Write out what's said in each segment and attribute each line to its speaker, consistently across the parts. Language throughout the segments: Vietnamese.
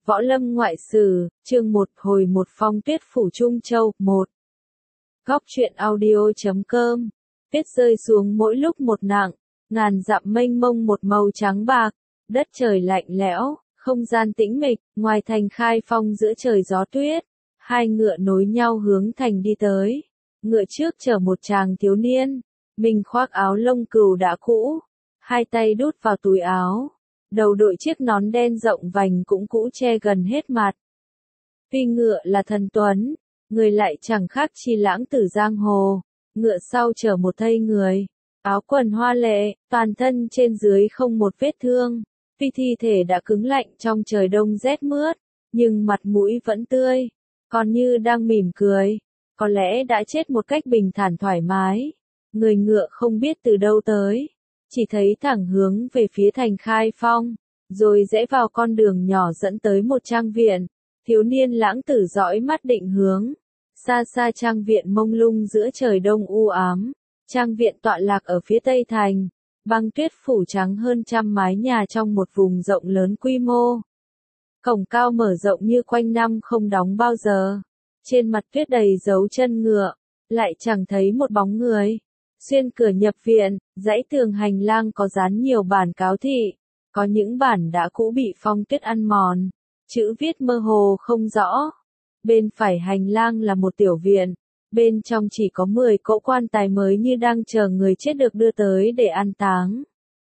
Speaker 1: Võ Lâm Ngoại Sử, chương 1 hồi một Phong Tuyết Phủ Trung Châu, 1. Góc truyện audio.com. Tuyết rơi xuống mỗi lúc một nặng, ngàn dặm mênh mông một màu trắng bạc, đất trời lạnh lẽo, không gian tĩnh mịch, ngoài thành Khai Phong giữa trời gió tuyết, hai ngựa nối nhau hướng thành đi tới. Ngựa trước chở một chàng thiếu niên, mình khoác áo lông cừu đã cũ, hai tay đút vào túi áo. Đầu đội chiếc nón đen rộng vành cũng cũ che gần hết mặt. Tuy ngựa là thần tuấn, người lại chẳng khác chi lãng tử giang hồ, ngựa sau chở một thây người, áo quần hoa lệ, toàn thân trên dưới không một vết thương, tuy thi thể đã cứng lạnh trong trời đông rét mướt, nhưng mặt mũi vẫn tươi, còn như đang mỉm cười, có lẽ đã chết một cách bình thản thoải mái. Người ngựa không biết từ đâu tới, chỉ thấy thẳng hướng về phía thành Khai Phong, rồi rẽ vào con đường nhỏ dẫn tới một trang viện. Thiếu niên lãng tử dõi mắt định hướng, xa xa trang viện mông lung giữa trời đông u ám. Trang viện tọa lạc ở phía tây thành, băng tuyết phủ trắng hơn trăm mái nhà trong một vùng rộng lớn quy mô. Cổng cao mở rộng như quanh năm không đóng bao giờ, trên mặt tuyết đầy dấu chân ngựa, lại chẳng thấy một bóng người. Xuyên cửa nhập viện, dãy tường hành lang có dán nhiều bản cáo thị, có những bản đã cũ bị phong tuyết ăn mòn, chữ viết mơ hồ không rõ. Bên phải hành lang là một tiểu viện, bên trong chỉ có 10 cỗ quan tài mới như đang chờ người chết được đưa tới để an táng.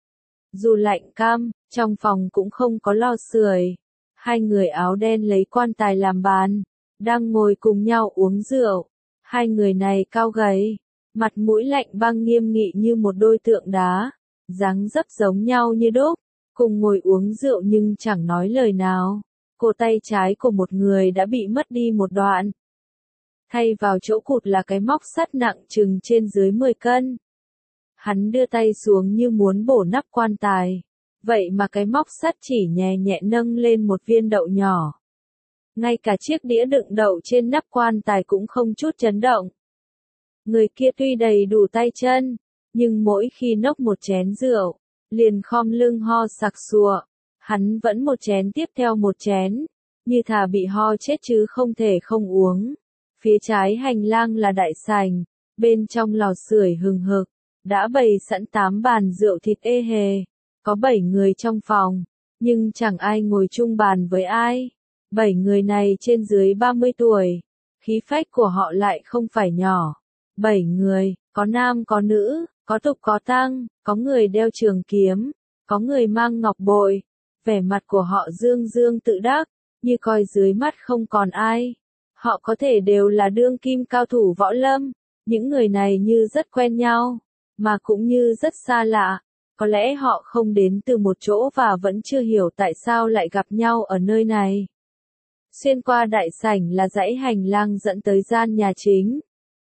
Speaker 1: Dù lạnh cam, trong phòng cũng không có lò sưởi. Hai người áo đen lấy quan tài làm bàn, đang ngồi cùng nhau uống rượu. Hai người này cao gầy, mặt mũi lạnh băng nghiêm nghị như một đôi tượng đá, dáng dấp giống nhau như đúc, cùng ngồi uống rượu nhưng chẳng nói lời nào. Cổ tay trái của một người đã bị mất đi một đoạn. Thay vào chỗ cụt là cái móc sắt nặng chừng trên dưới 10 cân. Hắn đưa tay xuống như muốn bổ nắp quan tài, vậy mà cái móc sắt chỉ nhẹ nhẹ nâng lên một viên đậu nhỏ. Ngay cả chiếc đĩa đựng đậu trên nắp quan tài cũng không chút chấn động. Người kia tuy đầy đủ tay chân, nhưng mỗi khi nốc một chén rượu, liền khom lưng ho sặc sụa. Hắn vẫn một chén tiếp theo một chén, như thà bị ho chết chứ không thể không uống. Phía trái hành lang là đại sảnh, bên trong lò sưởi hừng hực, đã bày sẵn 8 bàn rượu thịt ê hề. Có 7 người trong phòng, nhưng chẳng ai ngồi chung bàn với ai. 7 người này trên dưới 30 tuổi, khí phách của họ lại không phải nhỏ. 7 người, có nam có nữ, có tục có tăng, có người đeo trường kiếm, có người mang ngọc bội. Vẻ mặt của họ dương dương tự đắc, như coi dưới mắt không còn ai. Họ có thể đều là đương kim cao thủ võ lâm, những người này như rất quen nhau, mà cũng như rất xa lạ. Có lẽ họ không đến từ một chỗ và vẫn chưa hiểu tại sao lại gặp nhau ở nơi này. Xuyên qua đại sảnh là dãy hành lang dẫn tới gian nhà chính.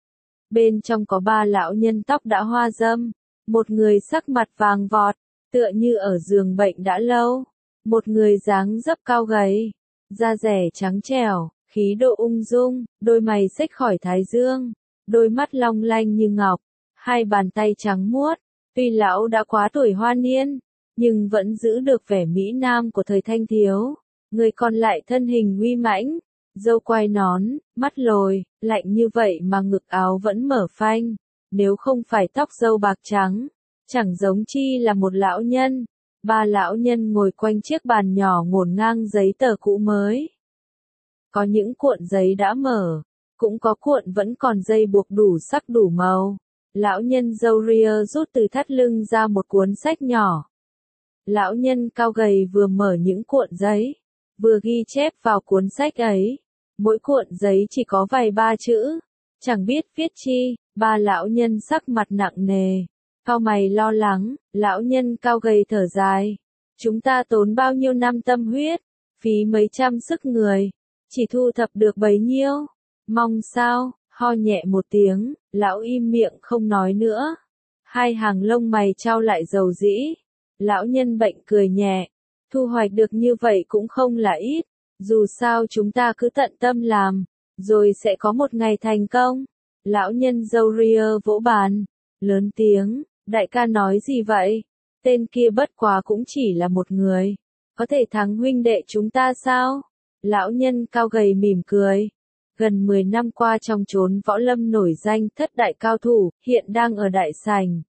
Speaker 1: Bên trong có 3 lão nhân tóc đã hoa râm, một người sắc mặt vàng vọt, tựa như ở giường bệnh đã lâu. Một người dáng dấp cao gầy, da dẻ trắng trẻo, khí độ ung dung, đôi mày xếch khỏi thái dương, đôi mắt long lanh như ngọc, hai bàn tay trắng muốt. Tuy lão đã quá tuổi hoa niên, nhưng vẫn giữ được vẻ mỹ nam của thời thanh thiếu. Người còn lại thân hình uy mãnh, râu quai nón, mắt lồi, lạnh như vậy mà ngực áo vẫn mở phanh. Nếu không phải tóc râu bạc trắng, chẳng giống chi là một lão nhân. 3 lão nhân ngồi quanh chiếc bàn nhỏ ngổn ngang giấy tờ cũ mới. Có những cuộn giấy đã mở, cũng có cuộn vẫn còn dây buộc đủ sắc đủ màu. Lão nhân râu ria rút từ thắt lưng ra một cuốn sách nhỏ. Lão nhân cao gầy vừa mở những cuộn giấy, vừa ghi chép vào cuốn sách ấy. Mỗi cuộn giấy chỉ có vài ba chữ, chẳng biết viết chi. 3 lão nhân sắc mặt nặng nề, cau mày lo lắng. Lão nhân cao gầy thở dài. Chúng ta tốn bao nhiêu năm tâm huyết, phí mấy trăm sức người, chỉ thu thập được bấy nhiêu. Mong sao, ho nhẹ một tiếng, lão im miệng không nói nữa. Hai hàng lông mày chau lại dầu dĩ. Lão nhân bệnh cười nhẹ. Thu hoạch được như vậy cũng không là ít. Dù sao chúng ta cứ tận tâm làm, rồi sẽ có một ngày thành công. Lão nhân râu ria vỗ bàn, lớn tiếng. Đại ca nói gì vậy? Tên kia bất quá cũng chỉ là một người. Có thể thắng huynh đệ chúng ta sao? Lão nhân cao gầy mỉm cười. Gần 10 năm qua trong chốn võ lâm nổi danh thất đại cao thủ, hiện đang ở đại sảnh.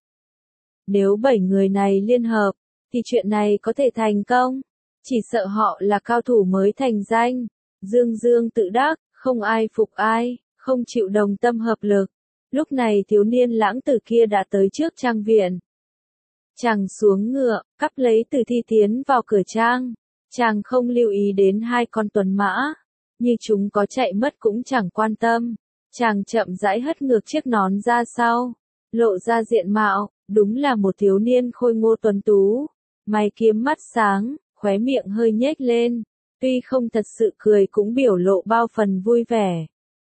Speaker 1: Nếu 7 người này liên hợp, thì chuyện này có thể thành công. Chỉ sợ họ là cao thủ mới thành danh. Dương dương tự đắc, không ai phục ai, không chịu đồng tâm hợp lực. Lúc này thiếu niên lãng tử kia đã tới trước trang viện. Chàng xuống ngựa, cắp lấy Tử Thi tiến vào cửa trang. Chàng không lưu ý đến hai con tuần mã. Như chúng có chạy mất cũng chẳng quan tâm. Chàng chậm rãi hất ngược chiếc nón ra sau. Lộ ra diện mạo, đúng là một thiếu niên khôi ngô tuấn tú. Mày kiếm mắt sáng, khóe miệng hơi nhếch lên. Tuy không thật sự cười cũng biểu lộ bao phần vui vẻ.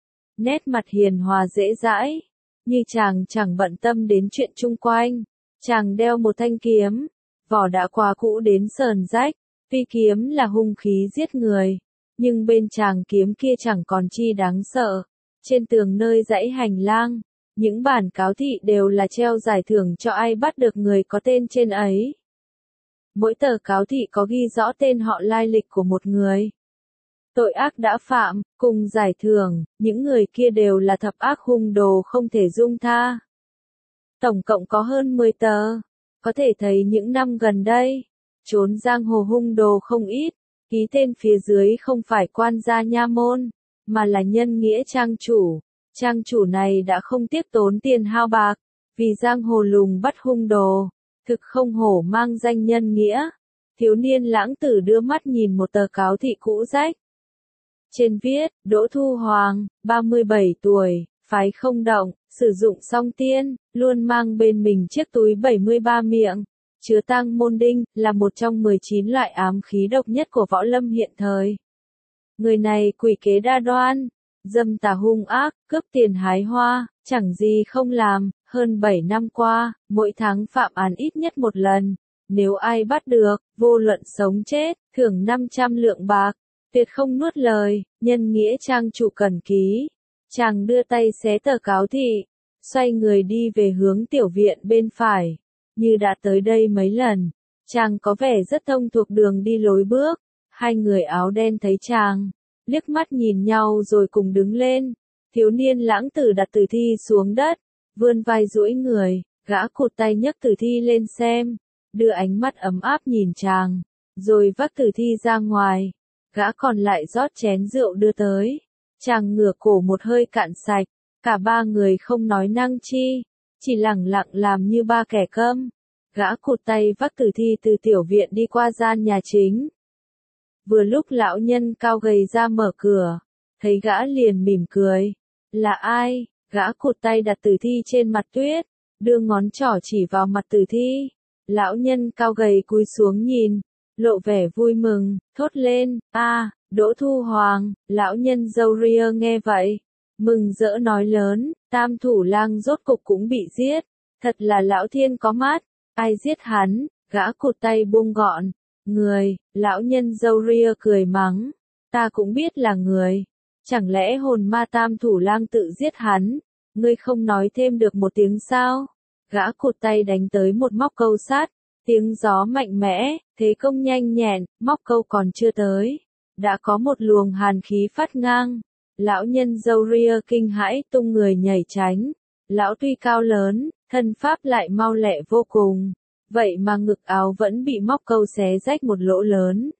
Speaker 1: Nét mặt hiền hòa dễ dãi. Như chàng chẳng bận tâm đến chuyện chung quanh. Chàng đeo một thanh kiếm. Vỏ đã quá cũ đến sờn rách. Tuy kiếm là hung khí giết người. Nhưng bên chàng kiếm kia chẳng còn chi đáng sợ. Trên tường nơi dãy hành lang, những bản cáo thị đều là treo giải thưởng cho ai bắt được người có tên trên ấy. Mỗi tờ cáo thị có ghi rõ tên họ lai lịch của một người. Tội ác đã phạm, cùng giải thưởng, những người kia đều là thập ác hung đồ không thể dung tha. Tổng cộng có hơn 10 tờ. Có thể thấy những năm gần đây, chốn giang hồ hung đồ không ít. Ký tên phía dưới không phải quan gia nha môn, mà là nhân nghĩa trang chủ. Trang chủ này đã không tiếc tốn tiền hao bạc, vì giang hồ lùng bắt hung đồ, thực không hổ mang danh nhân nghĩa. Thiếu niên lãng tử đưa mắt nhìn một tờ cáo thị cũ rách. Trên viết, Đỗ Thu Hoàng, 37 tuổi, phái không động, sử dụng song tiên, luôn mang bên mình chiếc túi 73 miệng. Chứa tang môn đinh, là một trong 19 loại ám khí độc nhất của võ lâm hiện thời. Người này quỷ kế đa đoan, dâm tà hung ác, cướp tiền hái hoa, chẳng gì không làm, hơn 7 năm qua, mỗi tháng phạm án ít nhất một lần. Nếu ai bắt được, vô luận sống chết, thưởng 500 lượng bạc, tuyệt không nuốt lời, nhân nghĩa trang chủ cần ký. Chàng đưa tay xé tờ cáo thị, xoay người đi về hướng tiểu viện bên phải. Như đã tới đây mấy lần, chàng có vẻ rất thông thuộc đường đi lối bước. Hai người áo đen thấy chàng, liếc mắt nhìn nhau rồi cùng đứng lên. Thiếu niên lãng tử đặt tử thi xuống đất, vươn vai duỗi người, gã cụt tay nhấc tử thi lên xem, đưa ánh mắt ấm áp nhìn chàng, rồi vác tử thi ra ngoài. Gã còn lại rót chén rượu đưa tới. Chàng ngửa cổ một hơi cạn sạch, cả ba người không nói năng chi. Chỉ lẳng lặng làm như ba kẻ câm. Gã cụt tay vác tử thi từ tiểu viện đi qua gian nhà chính. Vừa lúc lão nhân cao gầy ra mở cửa, thấy gã liền mỉm cười. Là ai? Gã cụt tay đặt tử thi trên mặt tuyết, đưa ngón trỏ chỉ vào mặt tử thi. Lão nhân cao gầy cúi xuống nhìn, lộ vẻ vui mừng, thốt lên, Đỗ Thu Hoàng. Lão nhân râu ria nghe vậy, mừng rỡ nói lớn, Tam Thủ Lang rốt cục cũng bị giết, thật là lão thiên có mắt, ai giết hắn? Gã cụt tay buông gọn, người. Lão nhân râu ria cười mắng, ta cũng biết là người, chẳng lẽ hồn ma Tam Thủ Lang tự giết hắn, ngươi không nói thêm được một tiếng sao? Gã cụt tay đánh tới một móc câu sắt, tiếng gió mạnh mẽ, thế công nhanh nhẹn, móc câu còn chưa tới, đã có một luồng hàn khí phát ngang. Lão nhân râu ria kinh hãi tung người nhảy tránh. Lão tuy cao lớn, thân pháp lại mau lẹ vô cùng, vậy mà ngực áo vẫn bị móc câu xé rách một lỗ lớn.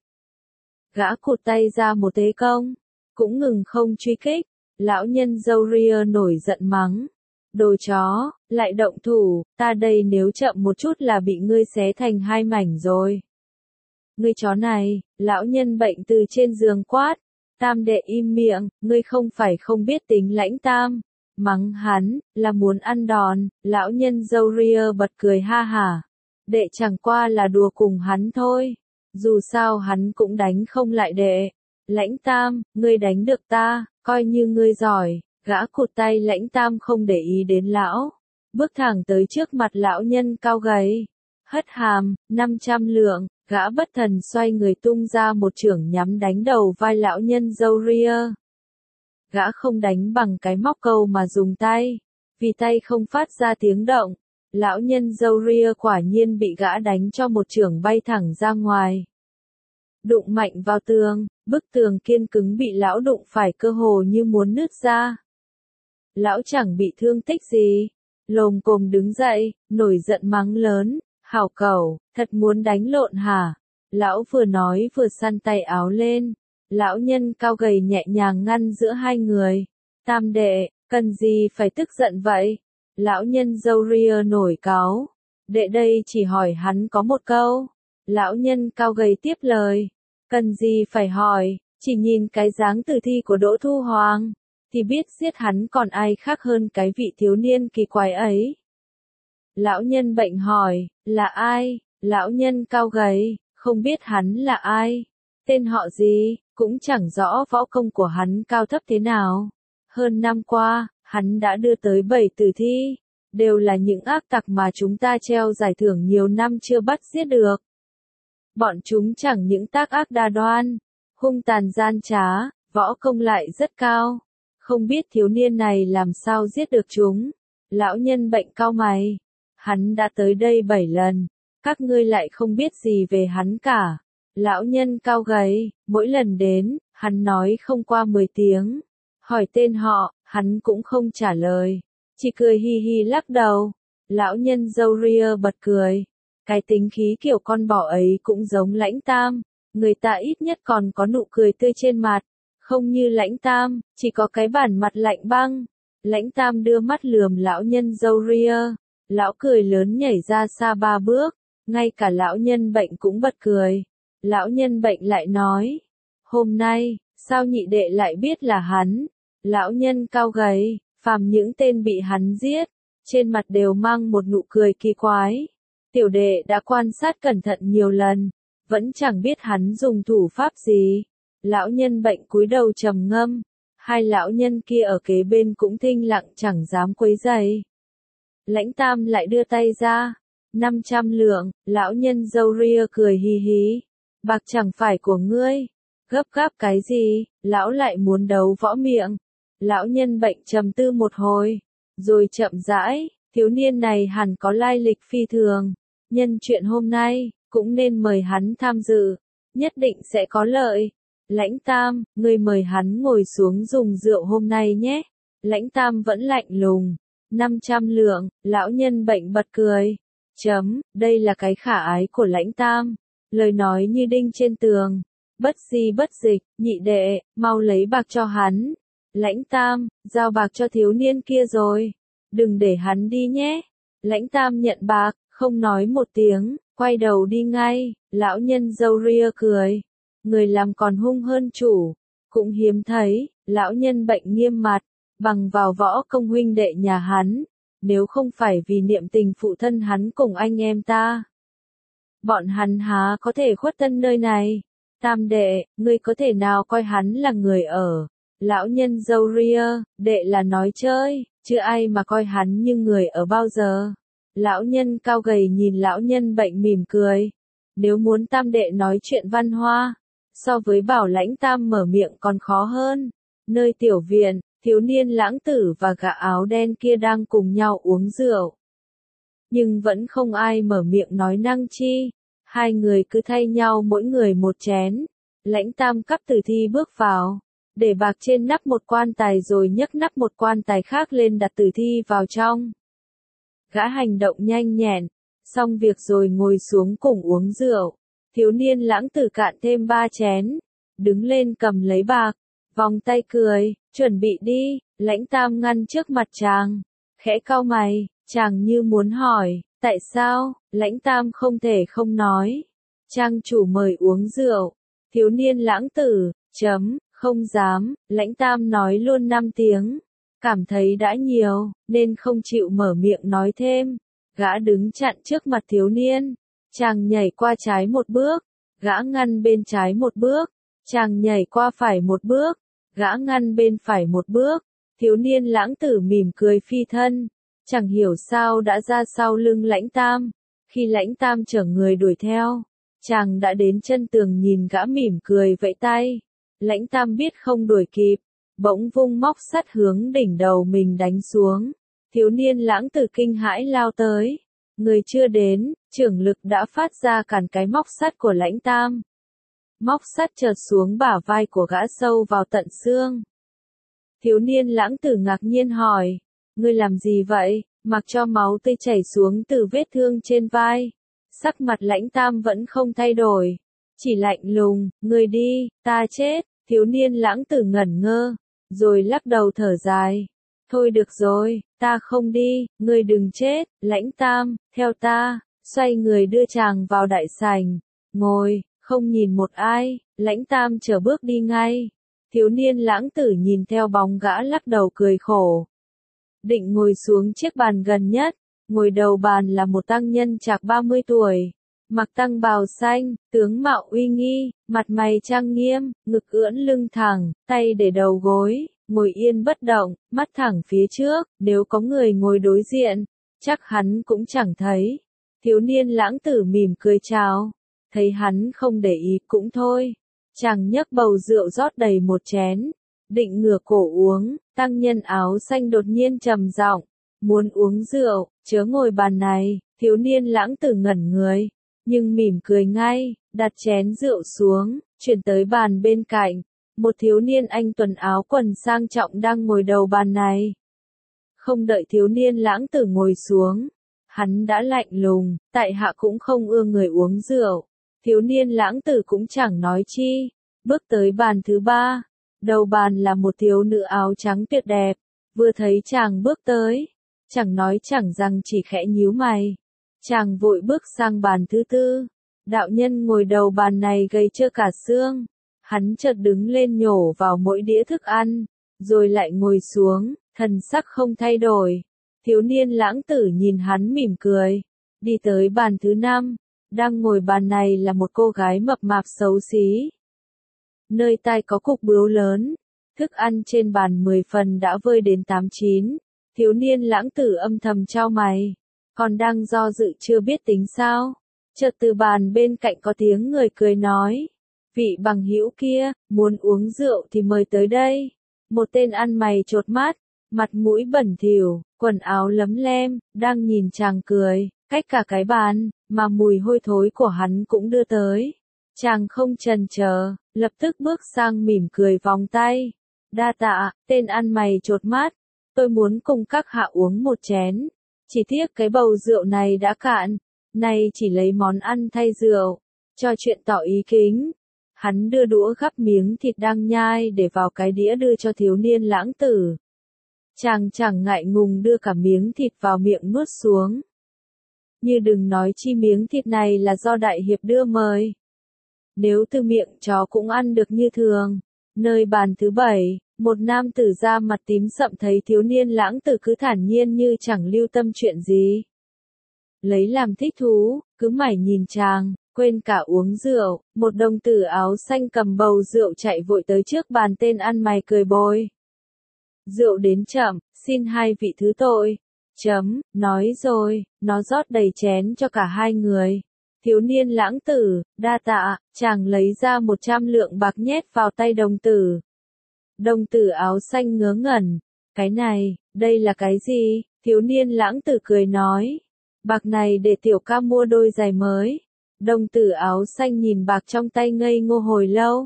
Speaker 1: Gã cụt tay ra một thế công, cũng ngừng không truy kích. Lão nhân râu ria nổi giận mắng, đồ chó, lại động thủ, ta đây nếu chậm một chút là bị ngươi xé thành hai mảnh rồi. Ngươi chó này, lão nhân bệnh từ trên giường quát. Tam đệ im miệng, ngươi không phải không biết tính lãnh tam. Mắng hắn, là muốn ăn đòn. Lão nhân râu ria bật cười ha hả. Đệ chẳng qua là đùa cùng hắn thôi. Dù sao hắn cũng đánh không lại đệ. Lãnh tam, ngươi đánh được ta, coi như ngươi giỏi. Gã cụt tay lãnh tam không để ý đến lão. Bước thẳng tới trước mặt lão nhân cao gầy. Hất hàm, 500 lượng. Gã bất thần xoay người tung ra một chưởng nhắm đánh đầu vai lão nhân râu ria. Gã không đánh bằng cái móc câu mà dùng tay, vì tay không phát ra tiếng động. Lão nhân râu ria quả nhiên bị gã đánh cho một chưởng bay thẳng ra ngoài. đụng mạnh vào tường, bức tường kiên cứng bị lão đụng phải cơ hồ như muốn nứt ra. Lão chẳng bị thương tích gì, lồm cồm đứng dậy, nổi giận mắng lớn, hảo cẩu, thật muốn đánh lộn hả? Lão vừa nói vừa săn tay áo lên, lão nhân cao gầy nhẹ nhàng ngăn giữa hai người. Tam đệ, cần gì phải tức giận vậy? Lão nhân râu ria nổi cáu. Đệ đây chỉ hỏi hắn có một câu. Lão nhân cao gầy tiếp lời. Cần gì phải hỏi, chỉ nhìn cái dáng tử thi của Đỗ Thu Hoàng, thì biết giết hắn còn ai khác hơn cái vị thiếu niên kỳ quái ấy. Lão nhân bệnh hỏi, là ai? Lão nhân cao gầy, không biết hắn là ai, tên họ gì, cũng chẳng rõ võ công của hắn cao thấp thế nào. Hơn năm qua, hắn đã đưa tới 7 tử thi, đều là những ác tặc mà chúng ta treo giải thưởng nhiều năm chưa bắt giết được. Bọn chúng chẳng những tác ác đa đoan, hung tàn gian trá, võ công lại rất cao. Không biết thiếu niên này làm sao giết được chúng. Lão nhân bệnh cau mày. Hắn đã tới đây 7 lần, các ngươi lại không biết gì về hắn cả. Lão nhân cao gầy, mỗi lần đến, hắn nói không qua 10 tiếng. Hỏi tên họ, hắn cũng không trả lời, chỉ cười hi hi lắc đầu. Lão nhân râu ria bật cười. Cái tính khí kiểu con bò ấy cũng giống Lãnh Tam, người ta ít nhất còn có nụ cười tươi trên mặt, không như Lãnh Tam, chỉ có cái bản mặt lạnh băng. Lãnh Tam đưa mắt lườm lão nhân râu ria, lão cười lớn nhảy ra xa 3 bước, ngay cả lão nhân bệnh cũng bật cười. Lão nhân bệnh lại nói, hôm nay, sao nhị đệ lại biết là hắn? Lão nhân cao gầy, phàm những tên bị hắn giết, trên mặt đều mang một nụ cười kỳ quái. Tiểu đệ đã quan sát cẩn thận nhiều lần, vẫn chẳng biết hắn dùng thủ pháp gì. Lão nhân bệnh cúi đầu trầm ngâm, hai lão nhân kia ở kế bên cũng thinh lặng chẳng dám quấy rầy. Lãnh Tam lại đưa tay ra, 500 lượng, lão nhân râu ria cười hì hí. Bạc chẳng phải của ngươi, gấp gáp cái gì, lão lại muốn đấu võ miệng. Lão nhân bệnh trầm tư một hồi, rồi chậm rãi, thiếu niên này hẳn có lai lịch phi thường. Nhân chuyện hôm nay, cũng nên mời hắn tham dự, nhất định sẽ có lợi. Lãnh Tam, ngươi mời hắn ngồi xuống dùng rượu hôm nay nhé. Lãnh Tam vẫn lạnh lùng. 500 lượng, lão nhân bệnh bật cười. Đây là cái khả ái của Lãnh Tam. Lời nói như đinh trên tường. Bất di bất dịch, nhị đệ, mau lấy bạc cho hắn. Lãnh Tam, giao bạc cho thiếu niên kia rồi. Đừng để hắn đi nhé. Lãnh Tam nhận bạc, không nói một tiếng, quay đầu đi ngay. Lão nhân râu ria cười. Người làm còn hung hơn chủ. Cũng hiếm thấy, lão nhân bệnh nghiêm mặt, bằng vào võ công huynh đệ nhà hắn. Nếu không phải vì niệm tình phụ thân hắn cùng anh em ta, bọn hắn há có thể khuất thân nơi này. Tam đệ, ngươi có thể nào coi hắn là người ở? Lão nhân râu ria, đệ là nói chơi, chứ ai mà coi hắn như người ở bao giờ. Lão nhân cao gầy nhìn lão nhân bệnh mỉm cười. Nếu muốn tam đệ nói chuyện văn hoa, so với bảo Lãnh Tam mở miệng còn khó hơn. Nơi tiểu viện, thiếu niên lãng tử và gã áo đen kia đang cùng nhau uống rượu. Nhưng vẫn không ai mở miệng nói năng chi. Hai người cứ thay nhau mỗi người một chén. Lãnh Tam cắp tử thi bước vào, để bạc trên nắp một quan tài rồi nhấc nắp một quan tài khác lên đặt tử thi vào trong. Gã hành động nhanh nhẹn, xong việc rồi ngồi xuống cùng uống rượu. Thiếu niên lãng tử cạn thêm 3 chén, đứng lên cầm lấy bạc, vòng tay cười, chuẩn bị đi. Lãnh Tam ngăn trước mặt chàng, khẽ cau mày, chàng như muốn hỏi, tại sao? Lãnh Tam không thể không nói. Trang chủ mời uống rượu. Thiếu niên lãng tử, không dám. Lãnh Tam nói luôn 5 tiếng, cảm thấy đã nhiều, nên không chịu mở miệng nói thêm. Gã đứng chặn trước mặt thiếu niên. Chàng nhảy qua trái một bước, gã ngăn bên trái một bước. Chàng nhảy qua phải một bước, gã ngăn bên phải một bước. Thiếu niên lãng tử mỉm cười phi thân, chẳng hiểu sao đã ra sau lưng Lãnh Tam. Khi Lãnh Tam chở người đuổi theo, chàng đã đến chân tường nhìn gã mỉm cười vẫy tay. Lãnh Tam biết không đuổi kịp, bỗng vung móc sắt hướng đỉnh đầu mình đánh xuống. Thiếu niên lãng tử kinh hãi lao tới. Người chưa đến, trưởng lực đã phát ra cản cái móc sắt của Lãnh Tam. Móc sắt chợt xuống bả vai của gã sâu vào tận xương. Thiếu niên lãng tử ngạc nhiên hỏi, ngươi làm gì vậy, mặc cho máu tươi chảy xuống từ vết thương trên vai. Sắc mặt Lãnh Tam vẫn không thay đổi, chỉ lạnh lùng, ngươi đi, ta chết. Thiếu niên lãng tử ngẩn ngơ, rồi lắc đầu thở dài. Thôi được rồi, ta không đi, ngươi đừng chết. Lãnh Tam, theo ta, xoay người đưa chàng vào đại sảnh, ngồi, không nhìn một ai. Lãnh Tam trở bước đi ngay. Thiếu niên lãng tử nhìn theo bóng gã lắc đầu cười khổ. Định ngồi xuống chiếc bàn gần nhất, ngồi đầu bàn là một tăng nhân chạc 30 tuổi. Mặc tăng bào xanh, tướng mạo uy nghi, mặt mày trang nghiêm, ngực ưỡn lưng thẳng, tay để đầu gối, ngồi yên bất động, mắt thẳng phía trước. Nếu có người ngồi đối diện, chắc hắn cũng chẳng thấy. Thiếu niên lãng tử mỉm cười chào, thấy hắn không để ý cũng thôi. Chàng nhấc bầu rượu rót đầy một chén, định ngửa cổ uống. Tăng nhân áo xanh đột nhiên trầm giọng, muốn uống rượu, chớ ngồi bàn này. Thiếu niên lãng tử ngẩn người, nhưng mỉm cười ngay, đặt chén rượu xuống, chuyển tới bàn bên cạnh. Một thiếu niên anh tuấn áo quần sang trọng đang ngồi đầu bàn này. Không đợi thiếu niên lãng tử ngồi xuống, hắn đã lạnh lùng, tại hạ cũng không ưa người uống rượu. Thiếu niên lãng tử cũng chẳng nói chi, bước tới bàn thứ ba. Đầu bàn là một thiếu nữ áo trắng tuyệt đẹp, vừa thấy chàng bước tới, chẳng nói chẳng rằng chỉ khẽ nhíu mày. Chàng vội bước sang bàn thứ tư. Đạo nhân ngồi đầu bàn này gầy trơ cả xương. Hắn chợt đứng lên nhổ vào mỗi đĩa thức ăn, rồi lại ngồi xuống, thần sắc không thay đổi. Thiếu niên lãng tử nhìn hắn mỉm cười, đi tới bàn thứ năm. Đang ngồi bàn này là một cô gái mập mạp xấu xí. Nơi tai có cục bướu lớn, thức ăn trên bàn 10 phần đã vơi đến 8-9. Thiếu niên lãng tử âm thầm chau mày, còn đang do dự chưa biết tính sao. Chợt từ bàn bên cạnh có tiếng người cười nói, vị bằng hữu kia, muốn uống rượu thì mời tới đây. Một tên ăn mày chột mắt, mặt mũi bẩn thỉu, quần áo lấm lem, đang nhìn chàng cười, cách cả cái bàn, mà mùi hôi thối của hắn cũng đưa tới. Chàng không chần chờ, lập tức bước sang mỉm cười vòng tay. Đa tạ, tên ăn mày chột mắt, tôi muốn cùng các hạ uống một chén. Chỉ tiếc cái bầu rượu này đã cạn, nay chỉ lấy món ăn thay rượu. Cho chuyện tỏ ý kính. Hắn đưa đũa gắp miếng thịt đang nhai để vào cái đĩa đưa cho thiếu niên lãng tử. Chàng chẳng ngại ngùng đưa cả miếng thịt vào miệng nuốt xuống. Như đừng nói chi miếng thịt này là do đại hiệp đưa mời. Nếu từ miệng chó cũng ăn được như thường. Nơi bàn thứ 7, một nam tử da mặt tím sậm thấy thiếu niên lãng tử cứ thản nhiên như chẳng lưu tâm chuyện gì. Lấy làm thích thú, cứ mải nhìn chàng, quên cả uống rượu. Một đồng tử áo xanh cầm bầu rượu chạy vội tới trước bàn tên ăn mày cười bồi. Rượu đến chậm, xin hai vị thứ tội. Nói rồi, nó rót đầy chén cho cả hai người. Thiếu niên lãng tử, đa tạ, chàng lấy ra 100 lượng bạc nhét vào tay đồng tử. Đồng tử áo xanh ngớ ngẩn, cái này, đây là cái gì? Thiếu niên lãng tử cười nói, bạc này để tiểu ca mua đôi giày mới. Đồng tử áo xanh nhìn bạc trong tay ngây ngô hồi lâu.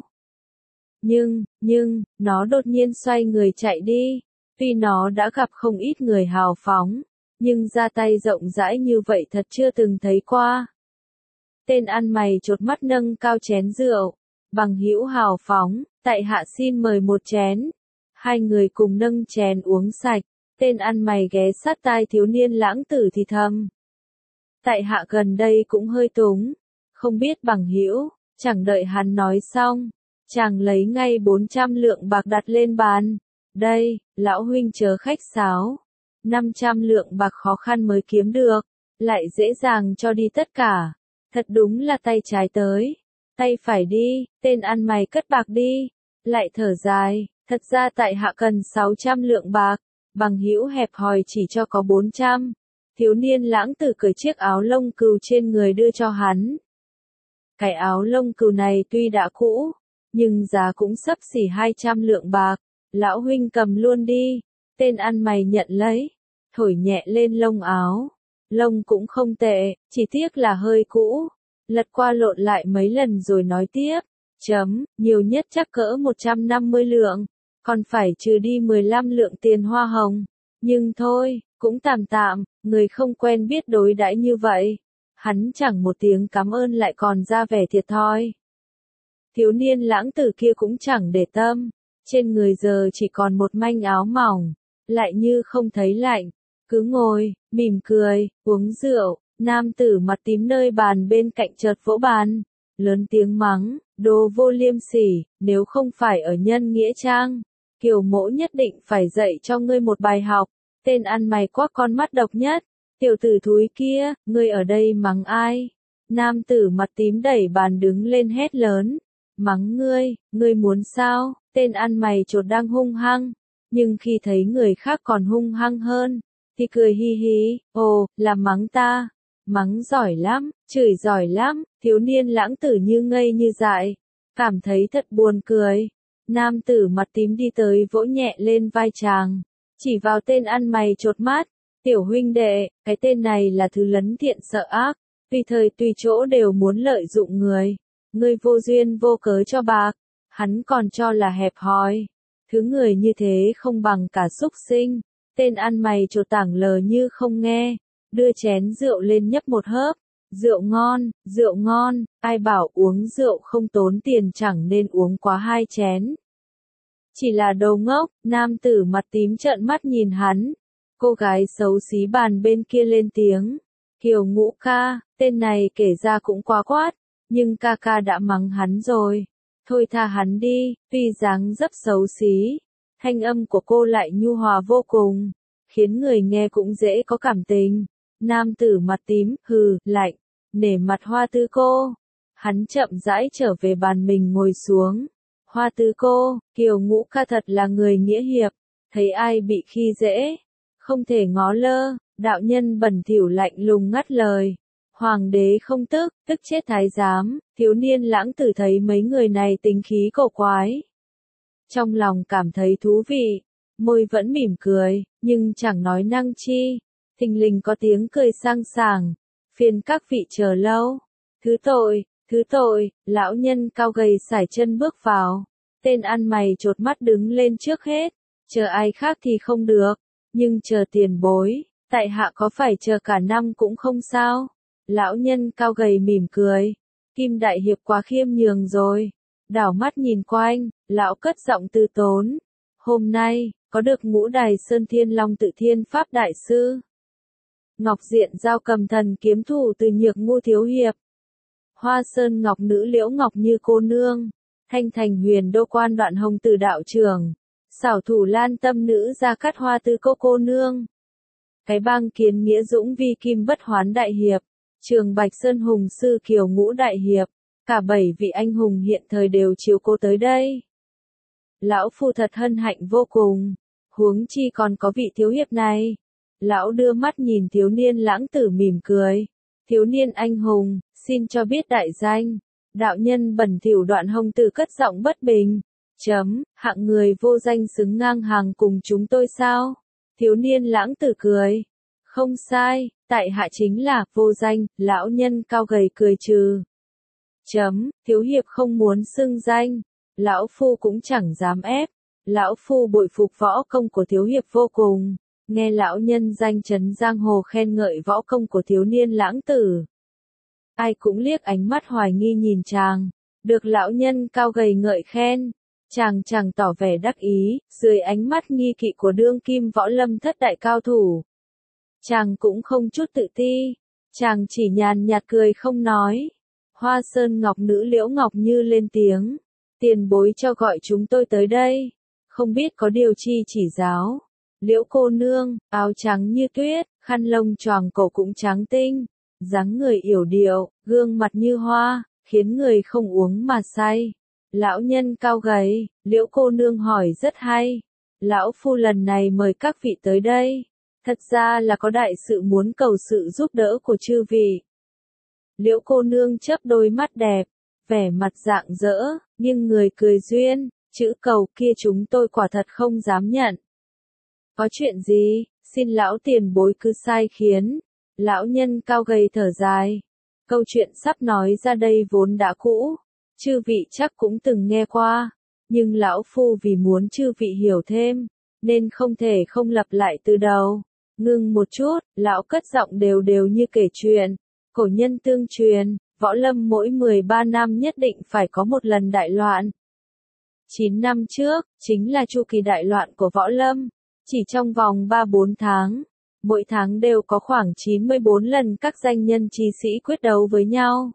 Speaker 1: Nhưng, nó đột nhiên xoay người chạy đi. Tuy nó đã gặp không ít người hào phóng, nhưng ra tay rộng rãi như vậy thật chưa từng thấy qua. Tên ăn mày chột mắt nâng cao chén rượu. Bằng hữu hào phóng, tại hạ xin mời một chén. Hai người cùng nâng chén uống sạch. Tên ăn mày ghé sát tai thiếu niên lãng tử thì thầm. Tại hạ gần đây cũng hơi túng. Không biết bằng hữu, chẳng đợi hắn nói xong. Chàng lấy ngay 400 lượng bạc đặt lên bàn. Đây, lão huynh chớ khách sáo. 500 lượng bạc khó khăn mới kiếm được. Lại dễ dàng cho đi tất cả. Thật đúng là tay trái tới. Tay phải đi, tên ăn mày cất bạc đi. Lại thở dài, thật ra tại hạ cần 600 lượng bạc. Bằng hữu hẹp hòi chỉ cho có 400. Thiếu niên lãng tử cởi chiếc áo lông cừu trên người đưa cho hắn. Cái áo lông cừu này tuy đã cũ, nhưng giá cũng xấp xỉ 200 lượng bạc. Lão huynh cầm luôn đi. Tên ăn mày nhận lấy, thổi nhẹ lên lông áo. Lông cũng không tệ, chỉ tiếc là hơi cũ. Lật qua lộn lại mấy lần rồi nói tiếp. Nhiều nhất chắc cỡ 150 lượng, còn phải trừ đi 15 lượng tiền hoa hồng. Nhưng thôi, cũng tạm tạm, người không quen biết đối đãi như vậy. Hắn chẳng một tiếng cảm ơn lại còn ra vẻ thiệt thòi. Thiếu niên lãng tử kia cũng chẳng để tâm, trên người giờ chỉ còn một manh áo mỏng, lại như không thấy lạnh, cứ ngồi, mỉm cười, uống rượu. Nam tử mặt tím nơi bàn bên cạnh chợt vỗ bàn, lớn tiếng mắng, đồ vô liêm sỉ, nếu không phải ở nhân nghĩa trang, Kiều mỗ nhất định phải dạy cho ngươi một bài học, tên ăn mày quắc con mắt độc nhất, tiểu tử thúi kia, ngươi ở đây mắng ai? Nam tử mặt tím đẩy bàn đứng lên hét lớn, mắng ngươi muốn sao? Tên ăn mày chột đang hung hăng, nhưng khi thấy người khác còn hung hăng hơn, thì cười hi hi, ồ, là mắng ta. Mắng giỏi lắm, chửi giỏi lắm, thiếu niên lãng tử như ngây như dại, cảm thấy thật buồn cười. Nam tử mặt tím đi tới vỗ nhẹ lên vai chàng, chỉ vào tên ăn mày chột mắt, tiểu huynh đệ, cái tên này là thứ lấn thiện sợ ác, tùy thời tùy chỗ đều muốn lợi dụng người, ngươi vô duyên vô cớ cho bạc, hắn còn cho là hẹp hòi, thứ người như thế không bằng cả súc sinh. Tên ăn mày chột tảng lờ như không nghe, đưa chén rượu lên nhấp một hớp, rượu ngon, ai bảo uống rượu không tốn tiền chẳng nên uống quá 2 chén. Chỉ là đồ ngốc, nam tử mặt tím trợn mắt nhìn hắn, cô gái xấu xí bàn bên kia lên tiếng, Kiều Ngũ ca, tên này kể ra cũng quá quát, nhưng ca ca đã mắng hắn rồi, thôi tha hắn đi, tuy dáng dấp xấu xí, thanh âm của cô lại nhu hòa vô cùng, khiến người nghe cũng dễ có cảm tình. Nam tử mặt tím, hừ, lạnh, nể mặt Hoa Tư cô. Hắn chậm rãi trở về bàn mình ngồi xuống. Hoa Tư cô, Kiều Ngũ ca thật là người nghĩa hiệp, thấy ai bị khi dễ, không thể ngó lơ. Đạo nhân bẩn thỉu lạnh lùng ngắt lời. Hoàng đế không tức, tức chết thái giám. Thiếu niên lãng tử thấy mấy người này tính khí cổ quái, trong lòng cảm thấy thú vị, môi vẫn mỉm cười, nhưng chẳng nói năng chi. Thình lình có tiếng cười sang sảng, phiền các vị chờ lâu. Thứ tội, lão nhân cao gầy sải chân bước vào. Tên ăn mày chột mắt đứng lên trước hết, chờ ai khác thì không được, nhưng chờ tiền bối, tại hạ có phải chờ cả năm cũng không sao. Lão nhân cao gầy mỉm cười, Kim đại hiệp quá khiêm nhường rồi. Đảo mắt nhìn quanh, lão cất giọng từ tốn. Hôm nay, có được Ngũ Đài Sơn Thiên Long Tự Thiên Pháp Đại Sư. Ngọc Diện giao cầm thần kiếm thủ từ Nhược Ngu thiếu hiệp. Hoa Sơn Ngọc Nữ Liễu Ngọc Như cô nương. Thanh Thành Huyền Đô Quan Đoạn Hồng Tử đạo trưởng. Xảo thủ Lan Tâm Nữ Gia Cát Hoa Tư cô nương. Cái Bang Kiến Nghĩa Dũng Vi Kim Bất Hoán đại hiệp. Trường Bạch Sơn Hùng Sư Kiều Ngũ đại hiệp. Cả 7 vị anh hùng hiện thời đều chiếu cô tới đây. Lão phu thật hân hạnh vô cùng, huống chi còn có vị thiếu hiệp này. Lão đưa mắt nhìn thiếu niên lãng tử mỉm cười. Thiếu niên anh hùng, xin cho biết đại danh. Đạo nhân bẩn thỉu Đoạn Hồng Tử cất giọng bất bình. Hạng người vô danh xứng ngang hàng cùng chúng tôi sao? Thiếu niên lãng tử cười. Không sai, tại hạ chính là vô danh. Lão nhân cao gầy cười trừ. Thiếu hiệp không muốn xưng danh, lão phu cũng chẳng dám ép, lão phu bội phục võ công của thiếu hiệp vô cùng, nghe lão nhân danh chấn giang hồ khen ngợi võ công của thiếu niên lãng tử. Ai cũng liếc ánh mắt hoài nghi nhìn chàng, được lão nhân cao gầy ngợi khen, chàng chẳng tỏ vẻ đắc ý, dưới ánh mắt nghi kỵ của đương kim võ lâm thất đại cao thủ. Chàng cũng không chút tự ti, chàng chỉ nhàn nhạt cười không nói. Hoa Sơn Ngọc Nữ Liễu Ngọc Như lên tiếng, tiền bối cho gọi chúng tôi tới đây, không biết có điều chi chỉ giáo. Liễu cô nương, áo trắng như tuyết, khăn lông choàng cổ cũng trắng tinh, dáng người yểu điệu, gương mặt như hoa, khiến người không uống mà say. Lão nhân cao gầy, Liễu cô nương hỏi rất hay. Lão phu lần này mời các vị tới đây, thật ra là có đại sự muốn cầu sự giúp đỡ của chư vị. Liễu cô nương chớp đôi mắt đẹp, vẻ mặt rạng rỡ, nhưng người cười duyên, chữ cầu kia chúng tôi quả thật không dám nhận. Có chuyện gì, xin lão tiền bối cứ sai khiến. Lão nhân cao gầy thở dài. Câu chuyện sắp nói ra đây vốn đã cũ, Chư vị chắc cũng từng nghe qua, nhưng lão phu vì muốn chư vị hiểu thêm, nên không thể không lặp lại từ đầu. Ngừng một chút, lão cất giọng đều đều như kể chuyện. Cổ nhân tương truyền, võ lâm mỗi 13 năm nhất định phải có một lần đại loạn. 9 năm trước, chính là chu kỳ đại loạn của võ lâm. Chỉ trong vòng 3-4 tháng, mỗi tháng đều có khoảng 94 lần các danh nhân trí sĩ quyết đấu với nhau.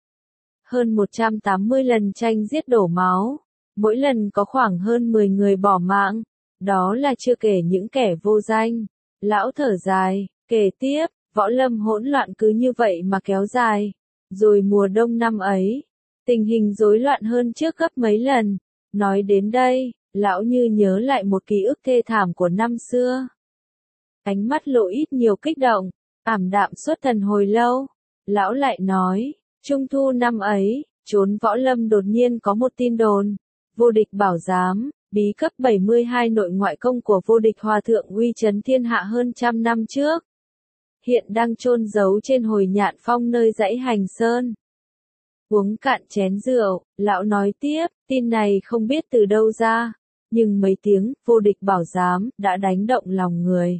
Speaker 1: Hơn 180 lần tranh giết đổ máu, mỗi lần có khoảng hơn 10 người bỏ mạng. Đó là chưa kể những kẻ vô danh. Lão thở dài, kể tiếp, võ lâm hỗn loạn cứ như vậy mà kéo dài. Rồi mùa đông năm ấy, tình hình rối loạn hơn trước gấp mấy lần. Nói đến đây, lão như nhớ lại một ký ức thê thảm của năm xưa. Ánh mắt lộ ít nhiều kích động, ảm đạm suốt thần hồi lâu. Lão lại nói, trung thu năm ấy, chốn võ lâm đột nhiên có một tin đồn. Vô địch bảo giám, bí cấp 72 nội ngoại công của vô địch hòa thượng uy chấn thiên hạ hơn 100 năm trước. Hiện đang chôn giấu trên hồi nhạn phong nơi dãy Hành Sơn. Uống cạn chén rượu, lão nói tiếp, tin này không biết từ đâu ra, nhưng mấy tiếng vô địch bảo giám đã đánh động lòng người.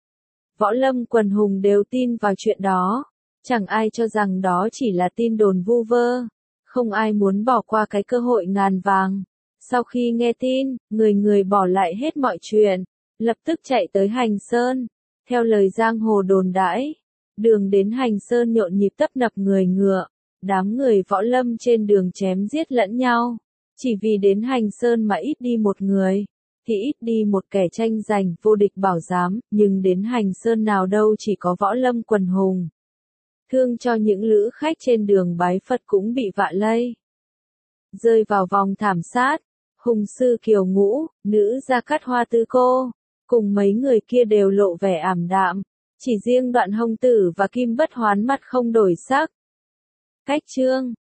Speaker 1: Võ lâm quần hùng đều tin vào chuyện đó, chẳng ai cho rằng đó chỉ là tin đồn vu vơ, không ai muốn bỏ qua cái cơ hội ngàn vàng. Sau khi nghe tin, người người bỏ lại hết mọi chuyện, lập tức chạy tới Hành Sơn. Theo lời giang hồ đồn đãi, đường đến Hành Sơn nhộn nhịp tấp nập người ngựa, đám người võ lâm trên đường chém giết lẫn nhau. Chỉ vì đến Hành Sơn mà ít đi một người, thì ít đi một kẻ tranh giành vô địch bảo giám, nhưng đến Hành Sơn nào đâu chỉ có võ lâm quần hùng. Thương cho những lữ khách trên đường bái Phật cũng bị vạ lây. Rơi vào vòng thảm sát, hùng sư Kiều Ngũ, nữ Gia Cát Hoa Tư Cô, cùng mấy người kia đều lộ vẻ ảm đạm, chỉ riêng Đoạn Hồng Tử và Kim Bất Hoán mặt không đổi sắc. Cách chương